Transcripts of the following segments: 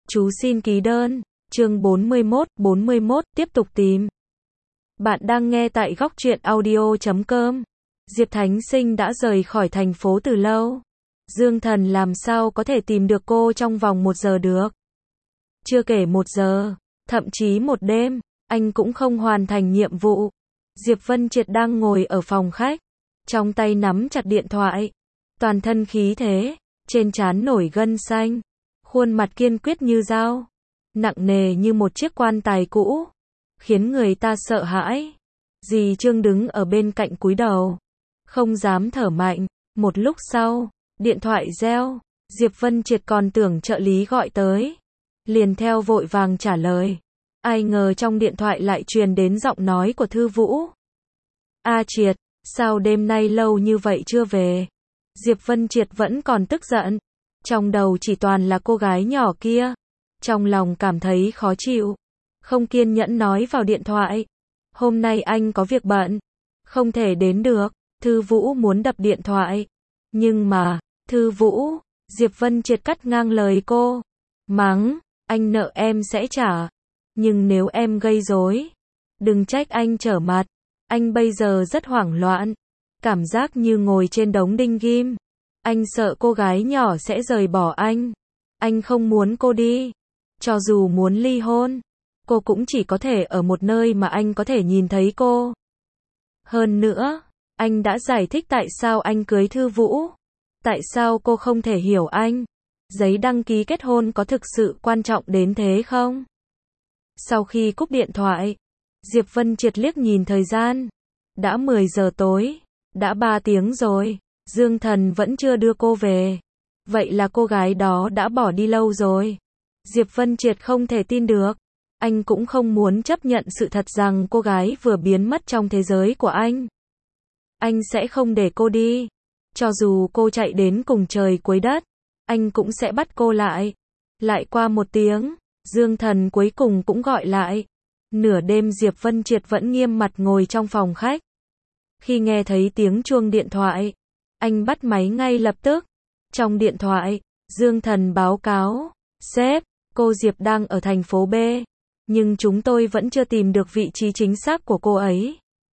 Chú xin ký đơn. Chương 41, tiếp tục tìm. Bạn đang nghe tại góc truyện audio.com. Diệp Thánh Sinh đã rời khỏi thành phố từ lâu. Dương Thần làm sao có thể tìm được cô trong vòng 1 giờ được. Chưa kể 1 giờ, thậm chí 1 đêm, anh cũng không hoàn thành nhiệm vụ. Diệp Vân Triệt đang ngồi ở phòng khách, trong tay nắm chặt điện thoại, toàn thân khí thế, trên trán nổi gân xanh, khuôn mặt kiên quyết như dao, nặng nề như một chiếc quan tài cũ, khiến người ta sợ hãi. Dì Trương đứng ở bên cạnh cúi đầu, không dám thở mạnh. Một lúc sau, điện thoại reo, Diệp Vân Triệt còn tưởng trợ lý gọi tới, liền theo vội vàng trả lời. Ai ngờ trong điện thoại lại truyền đến giọng nói của Thư Vũ. A Triệt, sao đêm nay lâu như vậy chưa về? Diệp Vân Triệt vẫn còn tức giận, trong đầu chỉ toàn là cô gái nhỏ kia, trong lòng cảm thấy khó chịu, không kiên nhẫn nói vào điện thoại. Hôm nay anh có việc bận, không thể đến được. Thư Vũ muốn đập điện thoại, nhưng mà, Thư Vũ, Diệp Vân Triệt cắt ngang lời cô, mắng, anh nợ em sẽ trả, nhưng nếu em gây rối, đừng trách anh trở mặt. Anh bây giờ rất hoảng loạn, cảm giác như ngồi trên đống đinh ghim. Anh sợ cô gái nhỏ sẽ rời bỏ anh không muốn cô đi. Cho dù muốn ly hôn, cô cũng chỉ có thể ở một nơi mà anh có thể nhìn thấy cô. Hơn nữa, anh đã giải thích tại sao anh cưới Thư Vũ. Tại sao cô không thể hiểu anh? Giấy đăng ký kết hôn có thực sự quan trọng đến thế không? Sau khi cúp điện thoại, Diệp Vân Triệt liếc nhìn thời gian. Đã 10 giờ tối, đã 3 tiếng rồi, Dương Thần vẫn chưa đưa cô về. Vậy là cô gái đó đã bỏ đi lâu rồi. Diệp Vân Triệt không thể tin được. Anh cũng không muốn chấp nhận sự thật rằng cô gái vừa biến mất trong thế giới của anh. Anh sẽ không để cô đi. Cho dù cô chạy đến cùng trời cuối đất, anh cũng sẽ bắt cô lại. Lại qua 1 tiếng, Dương Thần cuối cùng cũng gọi lại. Nửa đêm Diệp Vân Triệt vẫn nghiêm mặt ngồi trong phòng khách. Khi nghe thấy tiếng chuông điện thoại, anh bắt máy ngay lập tức. Trong điện thoại, Dương Thần báo cáo, sếp, cô Diệp đang ở thành phố B, nhưng chúng tôi vẫn chưa tìm được vị trí chính xác của cô ấy.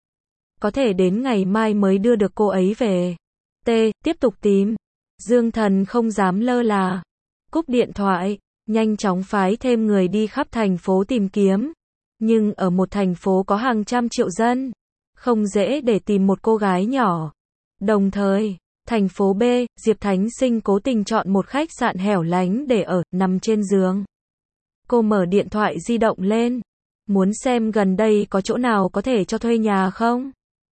Có thể đến ngày mai mới đưa được cô ấy về. Tiếp tục tìm. Dương Thần không dám lơ là. Cúp điện thoại, nhanh chóng phái thêm người đi khắp thành phố tìm kiếm. Nhưng ở một thành phố có hàng trăm triệu dân, không dễ để tìm một cô gái nhỏ. Đồng thời, thành phố B, Diệp Thánh Sinh cố tình chọn một khách sạn hẻo lánh để ở, nằm trên giường. Cô mở điện thoại di động lên, muốn xem gần đây có chỗ nào có thể cho thuê nhà không.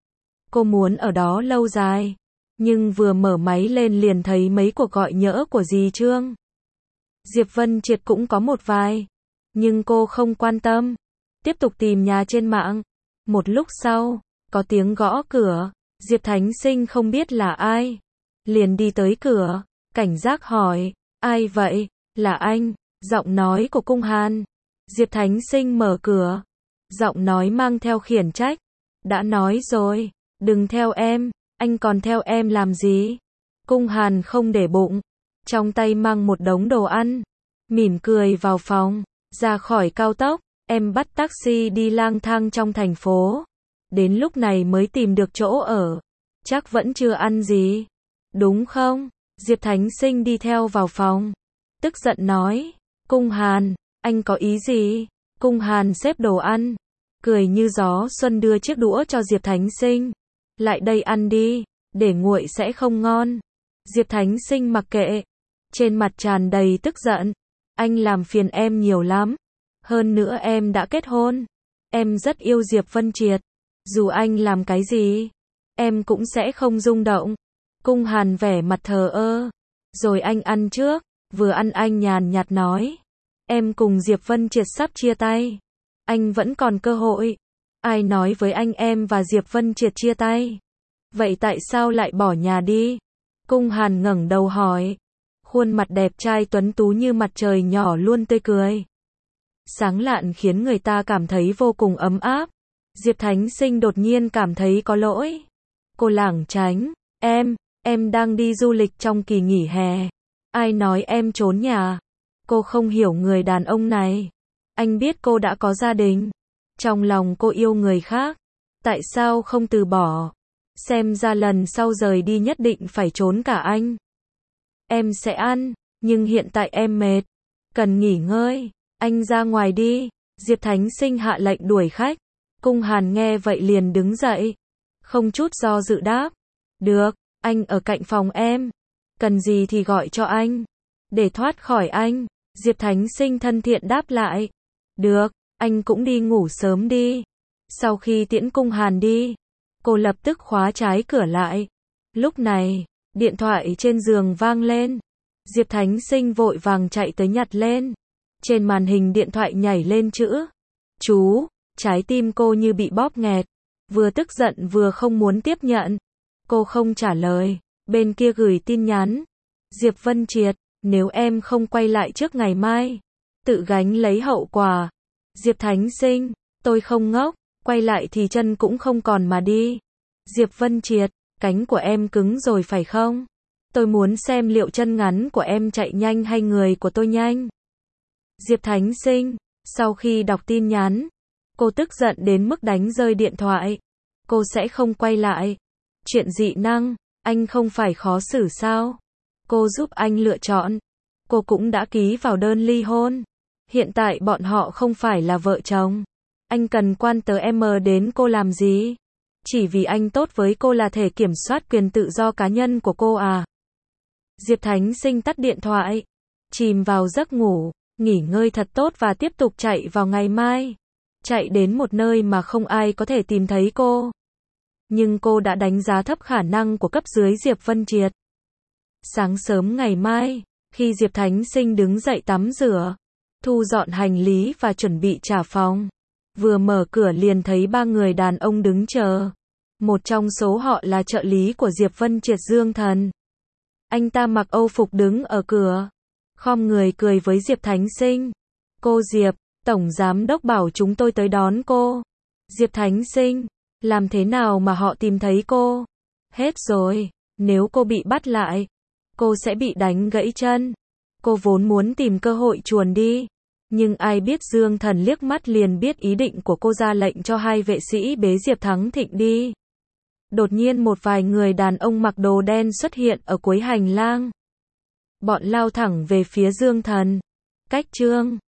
Cô muốn ở đó lâu dài, nhưng vừa mở máy lên liền thấy mấy cuộc gọi nhỡ của dì Trương. Diệp Vân Triệt cũng có một vài, nhưng cô không quan tâm, tiếp tục tìm nhà trên mạng. Một lúc sau, có tiếng gõ cửa, Diệp Thánh Sinh không biết là ai, liền đi tới cửa, cảnh giác hỏi, ai vậy? Là anh, giọng nói của Cung Hàn. Diệp Thánh Sinh mở cửa, giọng nói mang theo khiển trách, đã nói rồi, đừng theo em, anh còn theo em làm gì? Cung Hàn không để bụng, trong tay mang một đống đồ ăn, mỉm cười vào phòng, ra khỏi cao tốc, em bắt taxi đi lang thang trong thành phố, đến lúc này mới tìm được chỗ ở, chắc vẫn chưa ăn gì, đúng không? Diệp Thánh Sinh đi theo vào phòng, tức giận nói, Cung Hàn, anh có ý gì? Cung Hàn xếp đồ ăn, cười như gió xuân đưa chiếc đũa cho Diệp Thánh Sinh, lại đây ăn đi, để nguội sẽ không ngon. Diệp Thánh Sinh mặc kệ, trên mặt tràn đầy tức giận, anh làm phiền em nhiều lắm, hơn nữa em đã kết hôn, em rất yêu Diệp Vân Triệt, dù anh làm cái gì, em cũng sẽ không rung động. Cung Hàn vẻ mặt thờ ơ, rồi anh ăn trước. Vừa ăn anh nhàn nhạt nói, em cùng Diệp Vân Triệt sắp chia tay, anh vẫn còn cơ hội. Ai nói với anh em và Diệp Vân Triệt chia tay? Vậy tại sao lại bỏ nhà đi? Cung Hàn ngẩng đầu hỏi, khuôn mặt đẹp trai tuấn tú như mặt trời nhỏ luôn tươi cười, sáng lạn khiến người ta cảm thấy vô cùng ấm áp. Diệp Thánh Sinh đột nhiên cảm thấy có lỗi. Cô lảng tránh, em đang đi du lịch trong kỳ nghỉ hè. Ai nói em trốn nhà? Cô không hiểu người đàn ông này. Anh biết cô đã có gia đình. Trong lòng cô yêu người khác. Tại sao không từ bỏ? Xem ra lần sau rời đi nhất định phải trốn cả anh. Em sẽ ăn, nhưng hiện tại em mệt. Cần nghỉ ngơi. Anh ra ngoài đi. Diệp Thánh Sinh hạ lệnh đuổi khách. Cung Hàn nghe vậy liền đứng dậy. Không chút do dự đáp. Được, anh ở cạnh phòng em. Cần gì thì gọi cho anh. Để thoát khỏi anh. Diệp Thánh Sinh thân thiện đáp lại. Được, anh cũng đi ngủ sớm đi. Sau khi tiễn Cung Hàn đi, cô lập tức khóa trái cửa lại. Lúc này, điện thoại trên giường vang lên. Diệp Thánh Sinh vội vàng chạy tới nhặt lên. Trên màn hình điện thoại nhảy lên chữ chú. Trái tim cô như bị bóp nghẹt. Vừa tức giận vừa không muốn tiếp nhận. Cô không trả lời. Bên kia gửi tin nhắn. Diệp Vân Triệt, nếu em không quay lại trước ngày mai, tự gánh lấy hậu quả. Diệp Thánh Sinh, tôi không ngốc, quay lại thì chân cũng không còn mà đi. Diệp Vân Triệt, cánh của em cứng rồi phải không? Tôi muốn xem liệu chân ngắn của em chạy nhanh hay người của tôi nhanh. Diệp Thánh Sinh, sau khi đọc tin nhắn, cô tức giận đến mức đánh rơi điện thoại. Cô sẽ không quay lại. Chuyện dị năng, anh không phải khó xử sao? Cô giúp anh lựa chọn. Cô cũng đã ký vào đơn ly hôn. Hiện tại bọn họ không phải là vợ chồng. Anh cần quan tới em đến cô làm gì? Chỉ vì anh tốt với cô là thể kiểm soát quyền tự do cá nhân của cô à? Diệp Thánh Sinh tắt điện thoại. Chìm vào giấc ngủ. Nghỉ ngơi thật tốt và tiếp tục chạy vào ngày mai. Chạy đến một nơi mà không ai có thể tìm thấy cô. Nhưng cô đã đánh giá thấp khả năng của cấp dưới Diệp Vân Triệt. Sáng sớm ngày mai, khi Diệp Thánh Sinh đứng dậy tắm rửa, thu dọn hành lý và chuẩn bị trả phòng, vừa mở cửa liền thấy ba người đàn ông đứng chờ. Một trong số họ là trợ lý của Diệp Vân Triệt Dương Thần. Anh ta mặc âu phục đứng ở cửa, khom người cười với Diệp Thánh Sinh. Cô Diệp, Tổng Giám Đốc bảo chúng tôi tới đón cô. Diệp Thánh Sinh, làm thế nào mà họ tìm thấy cô? Hết rồi, nếu cô bị bắt lại, cô sẽ bị đánh gãy chân. Cô vốn muốn tìm cơ hội chuồn đi. Nhưng ai biết Dương Thần liếc mắt liền biết ý định của cô, ra lệnh cho hai vệ sĩ bế Diệp Thắng Thịnh đi. Đột nhiên một vài người đàn ông mặc đồ đen xuất hiện ở cuối hành lang. Bọn lao thẳng về phía Dương Thần. Cách chương